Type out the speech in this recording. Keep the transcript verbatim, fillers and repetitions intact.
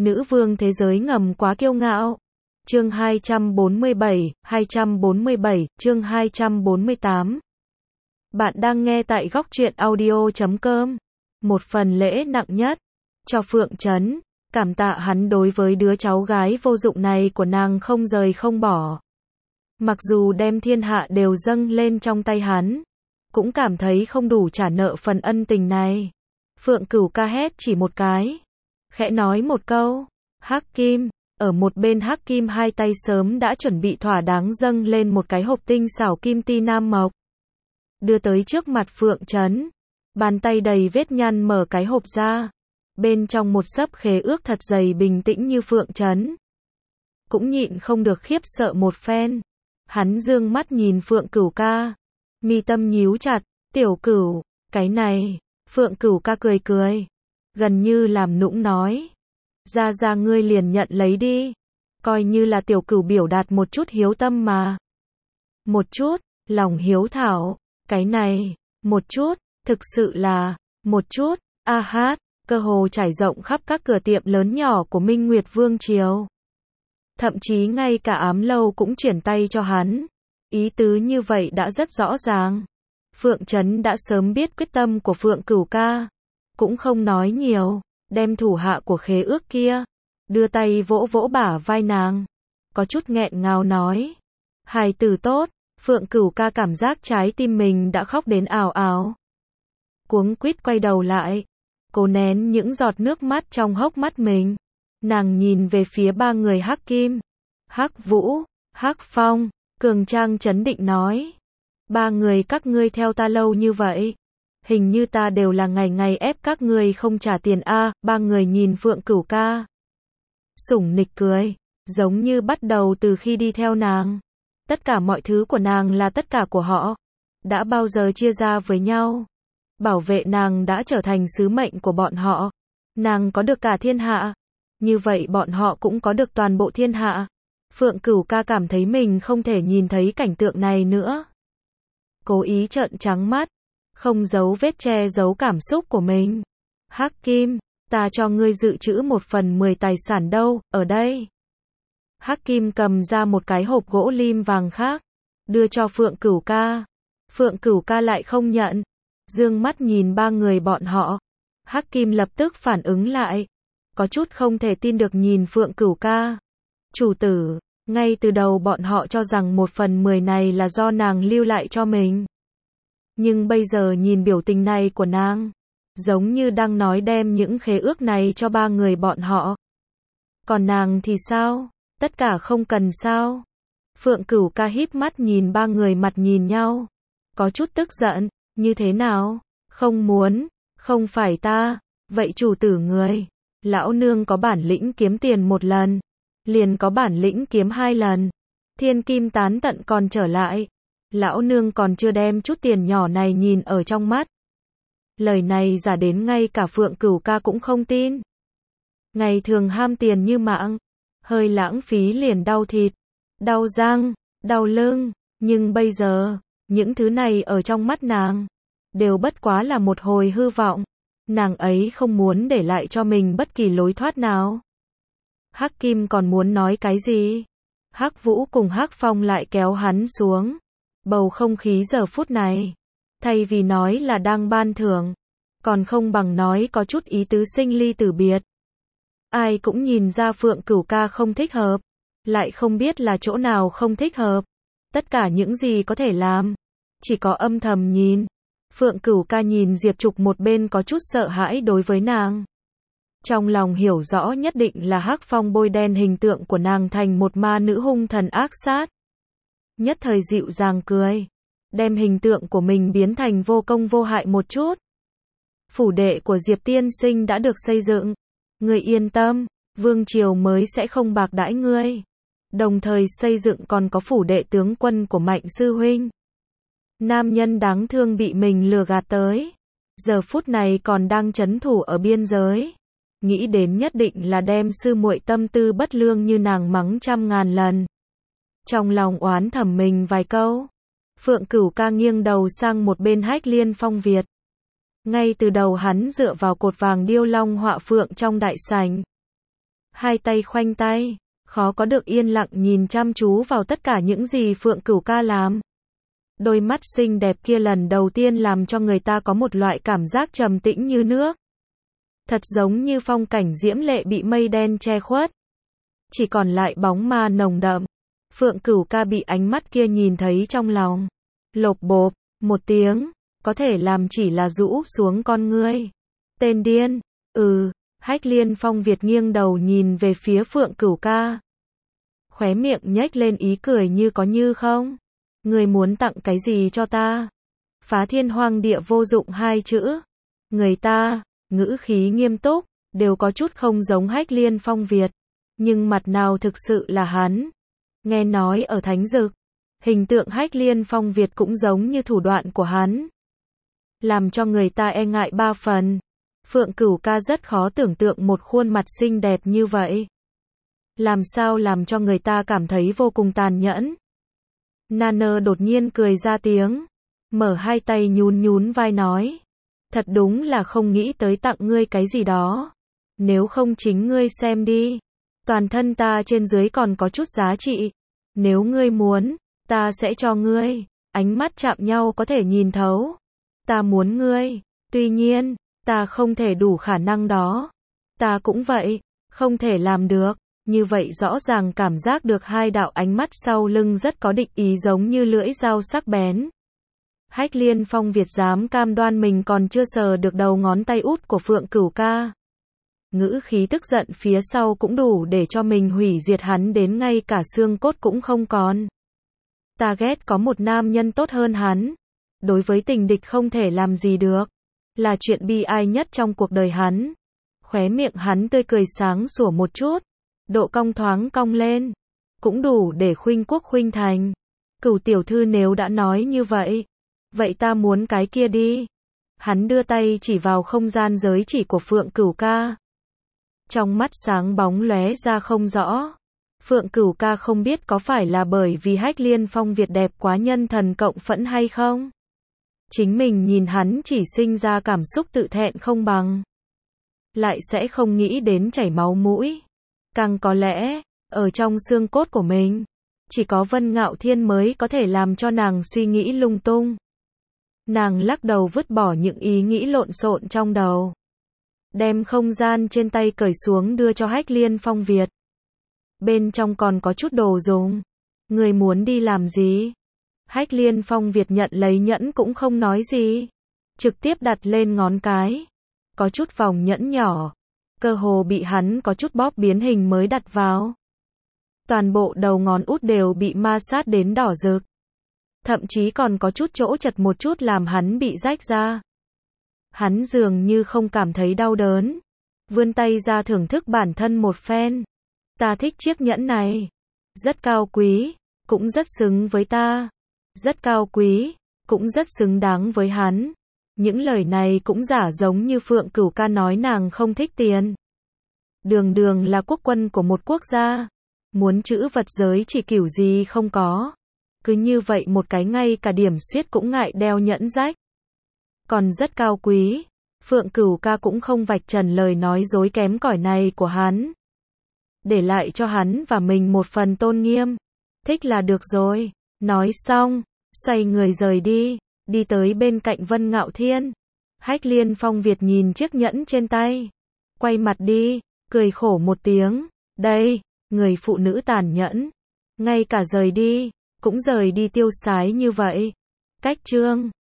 Nữ vương thế giới ngầm quá kiêu ngạo. Chương hai trăm bốn mươi bảy, hai trăm bốn mươi bảy, chương hai trăm bốn mươi tám. Bạn đang nghe tại góc truyện audio chấm com. Một phần lễ nặng nhất cho Phượng Trấn, cảm tạ hắn đối với đứa cháu gái vô dụng này của nàng không rời không bỏ. Mặc dù đem thiên hạ đều dâng lên trong tay hắn, cũng cảm thấy không đủ trả nợ phần ân tình này. Phượng Cửu ca hét chỉ một cái, khẽ nói một câu, Hắc Kim. Ở một bên Hắc Kim hai tay sớm đã chuẩn bị thỏa đáng dâng lên một cái hộp tinh xảo kim ti nam mộc, đưa tới trước mặt Phượng Trấn. Bàn tay đầy vết nhăn mở cái hộp ra, bên trong một xấp khế ước thật dày. Bình tĩnh như Phượng Trấn cũng nhịn không được khiếp sợ một phen. Hắn dương mắt nhìn Phượng Cửu ca, mi tâm nhíu chặt, tiểu Cửu, cái này. Phượng Cửu ca cười cười, gần như làm nũng nói, ra ra ngươi liền nhận lấy đi, coi như là tiểu Cửu biểu đạt một chút hiếu tâm mà. Một chút, lòng hiếu thảo, cái này, một chút, thực sự là, một chút, a hát, cơ hồ trải rộng khắp các cửa tiệm lớn nhỏ của Minh Nguyệt Vương Triều. Thậm chí ngay cả ám lâu cũng chuyển tay cho hắn. Ý tứ như vậy đã rất rõ ràng. Phượng Trấn đã sớm biết quyết tâm của Phượng Cửu ca, cũng không nói nhiều, đem thủ hạ của khế ước kia, đưa tay vỗ vỗ bả vai nàng, có chút nghẹn ngào nói, hài tử tốt. Phượng Cửu ca cảm giác trái tim mình đã khóc đến ào ào, cuống quýt quay đầu lại, cố nén những giọt nước mắt trong hốc mắt mình. Nàng nhìn về phía ba người Hắc Kim, Hắc Vũ, Hắc Phong, cường trang trấn định nói, ba người các ngươi theo ta lâu như vậy, hình như ta đều là ngày ngày ép các ngươi không trả tiền a. Ba người nhìn Phượng Cửu ca, sủng nịch cười, giống như bắt đầu từ khi đi theo nàng, tất cả mọi thứ của nàng là tất cả của họ, đã bao giờ chia ra với nhau. Bảo vệ nàng đã trở thành sứ mệnh của bọn họ. Nàng có được cả thiên hạ, như vậy bọn họ cũng có được toàn bộ thiên hạ. Phượng Cửu ca cảm thấy mình không thể nhìn thấy cảnh tượng này nữa, cố ý trợn trắng mắt, không giấu vết che giấu cảm xúc của mình. Hắc Kim, ta cho ngươi dự trữ một phần mười tài sản đâu, ở đây. Hắc Kim cầm ra một cái hộp gỗ lim vàng khác, đưa cho Phượng Cửu ca. Phượng Cửu ca lại không nhận, dương mắt nhìn ba người bọn họ. Hắc Kim lập tức phản ứng lại, có chút không thể tin được nhìn Phượng Cửu ca. Chủ tử, ngay từ đầu bọn họ cho rằng một phần mười này là do nàng lưu lại cho mình. Nhưng bây giờ nhìn biểu tình này của nàng, giống như đang nói đem những khế ước này cho ba người bọn họ. Còn nàng thì sao? Tất cả không cần sao? Phượng Cửu ca híp mắt nhìn ba người mặt nhìn nhau, có chút tức giận, như thế nào? Không muốn, không phải ta, vậy chủ tử người, lão nương có bản lĩnh kiếm tiền một lần, liền có bản lĩnh kiếm hai lần. Thiên kim tán tận còn trở lại, lão nương còn chưa đem chút tiền nhỏ này nhìn ở trong mắt. Lời này giả đến ngay cả Phượng Cửu ca cũng không tin. Ngày thường ham tiền như mạng, hơi lãng phí liền đau thịt, đau răng, đau lưng, nhưng bây giờ, những thứ này ở trong mắt nàng, đều bất quá là một hồi hư vọng. Nàng ấy không muốn để lại cho mình bất kỳ lối thoát nào. Hắc Kim còn muốn nói cái gì? Hắc Vũ cùng Hắc Phong lại kéo hắn xuống. Bầu không khí giờ phút này, thay vì nói là đang ban thưởng, còn không bằng nói có chút ý tứ sinh ly tử biệt. Ai cũng nhìn ra Phượng Cửu ca không thích hợp, lại không biết là chỗ nào không thích hợp. Tất cả những gì có thể làm, chỉ có âm thầm nhìn. Phượng Cửu ca nhìn Diệp Trục một bên có chút sợ hãi đối với nàng. Trong lòng hiểu rõ nhất định là Hắc Phong bôi đen hình tượng của nàng thành một ma nữ hung thần ác sát. Nhất thời dịu dàng cười, đem hình tượng của mình biến thành vô công vô hại một chút. Phủ đệ của Diệp tiên sinh đã được xây dựng, ngươi yên tâm, vương triều mới sẽ không bạc đãi ngươi. Đồng thời xây dựng còn có phủ đệ tướng quân của Mạnh sư huynh. Nam nhân đáng thương bị mình lừa gạt tới, giờ phút này còn đang trấn thủ ở biên giới, nghĩ đến nhất định là đem sư muội tâm tư bất lương như nàng mắng trăm ngàn lần. Trong lòng oán thầm mình vài câu, Phượng Cửu ca nghiêng đầu sang một bên Hách Liên Phong Việt. Ngay từ đầu hắn dựa vào cột vàng điêu long họa phượng trong đại sảnh, hai tay khoanh tay, khó có được yên lặng nhìn chăm chú vào tất cả những gì Phượng Cửu ca làm. Đôi mắt xinh đẹp kia lần đầu tiên làm cho người ta có một loại cảm giác trầm tĩnh như nước. Thật giống như phong cảnh diễm lệ bị mây đen che khuất. Chỉ còn lại bóng ma nồng đậm. Phượng Cửu ca bị ánh mắt kia nhìn thấy trong lòng. Lộp bộp, một tiếng, có thể làm chỉ là rũ xuống con ngươi. Tên điên, ừ, Hách Liên Phong Việt nghiêng đầu nhìn về phía Phượng Cửu ca. Khóe miệng nhếch lên ý cười như có như không. Người muốn tặng cái gì cho ta? Phá thiên hoang địa vô dụng hai chữ. Người ta, ngữ khí nghiêm túc, đều có chút không giống Hách Liên Phong Việt. Nhưng mặt nào thực sự là hắn. Nghe nói ở Thánh Dực, hình tượng Hách Liên Phong Việt cũng giống như thủ đoạn của hắn. Làm cho người ta e ngại ba phần. Phượng Cửu ca rất khó tưởng tượng một khuôn mặt xinh đẹp như vậy. Làm sao làm cho người ta cảm thấy vô cùng tàn nhẫn. Nana đột nhiên cười ra tiếng. Mở hai tay nhún nhún vai nói. Thật đúng là không nghĩ tới tặng ngươi cái gì đó. Nếu không chính ngươi xem đi. Toàn thân ta trên dưới còn có chút giá trị. Nếu ngươi muốn, ta sẽ cho ngươi. Ánh mắt chạm nhau có thể nhìn thấu. Ta muốn ngươi. Tuy nhiên, ta không thể đủ khả năng đó. Ta cũng vậy, không thể làm được. Như vậy rõ ràng cảm giác được hai đạo ánh mắt sau lưng rất có định ý giống như lưỡi dao sắc bén. Hách Liên Phong Việt dám cam đoan mình còn chưa sờ được đầu ngón tay út của Phượng Cửu ca. Ngữ khí tức giận phía sau cũng đủ để cho mình hủy diệt hắn đến ngay cả xương cốt cũng không còn. Ta ghét có một nam nhân tốt hơn hắn. Đối với tình địch không thể làm gì được. Là chuyện bi ai nhất trong cuộc đời hắn. Khóe miệng hắn tươi cười sáng sủa một chút. Độ cong thoáng cong lên. Cũng đủ để khuynh quốc khuynh thành. Cửu tiểu thư nếu đã nói như vậy. Vậy ta muốn cái kia đi. Hắn đưa tay chỉ vào không gian giới chỉ của Phượng Cửu ca. Trong mắt sáng bóng lóe ra không rõ. Phượng Cửu ca không biết có phải là bởi vì Hách Liên Phong Việt đẹp quá nhân thần cộng phẫn hay không. Chính mình nhìn hắn chỉ sinh ra cảm xúc tự thẹn không bằng. Lại sẽ không nghĩ đến chảy máu mũi. Càng có lẽ, ở trong xương cốt của mình, chỉ có Vân Ngạo Thiên mới có thể làm cho nàng suy nghĩ lung tung. Nàng lắc đầu vứt bỏ những ý nghĩ lộn xộn trong đầu. Đem không gian trên tay cởi xuống đưa cho Hách Liên Phong Việt. Bên trong còn có chút đồ dùng. Người muốn đi làm gì? Hách Liên Phong Việt nhận lấy nhẫn cũng không nói gì. Trực tiếp đặt lên ngón cái. Có chút vòng nhẫn nhỏ. Cơ hồ bị hắn có chút bóp biến hình mới đặt vào. Toàn bộ đầu ngón út đều bị ma sát đến đỏ rực. Thậm chí còn có chút chỗ chật một chút làm hắn bị rách ra. Hắn dường như không cảm thấy đau đớn. Vươn tay ra thưởng thức bản thân một phen. Ta thích chiếc nhẫn này. Rất cao quý, cũng rất xứng với ta. Rất cao quý, cũng rất xứng đáng với hắn. Những lời này cũng giả giống như Phượng Cửu ca nói nàng không thích tiền. Đường đường là quốc quân của một quốc gia. Muốn chữ vật giới chỉ kiểu gì không có. Cứ như vậy một cái ngay cả điểm xuyết cũng ngại đeo nhẫn rách. Còn rất cao quý. Phượng Cửu ca cũng không vạch trần lời nói dối kém cỏi này của hắn. Để lại cho hắn và mình một phần tôn nghiêm. Thích là được rồi. Nói xong, xoay người rời đi. Đi tới bên cạnh Vân Ngạo Thiên. Hách Liên Phong Việt nhìn chiếc nhẫn trên tay. Quay mặt đi, cười khổ một tiếng. Đây, người phụ nữ tàn nhẫn. Ngay cả rời đi, cũng rời đi tiêu sái như vậy. Cách chương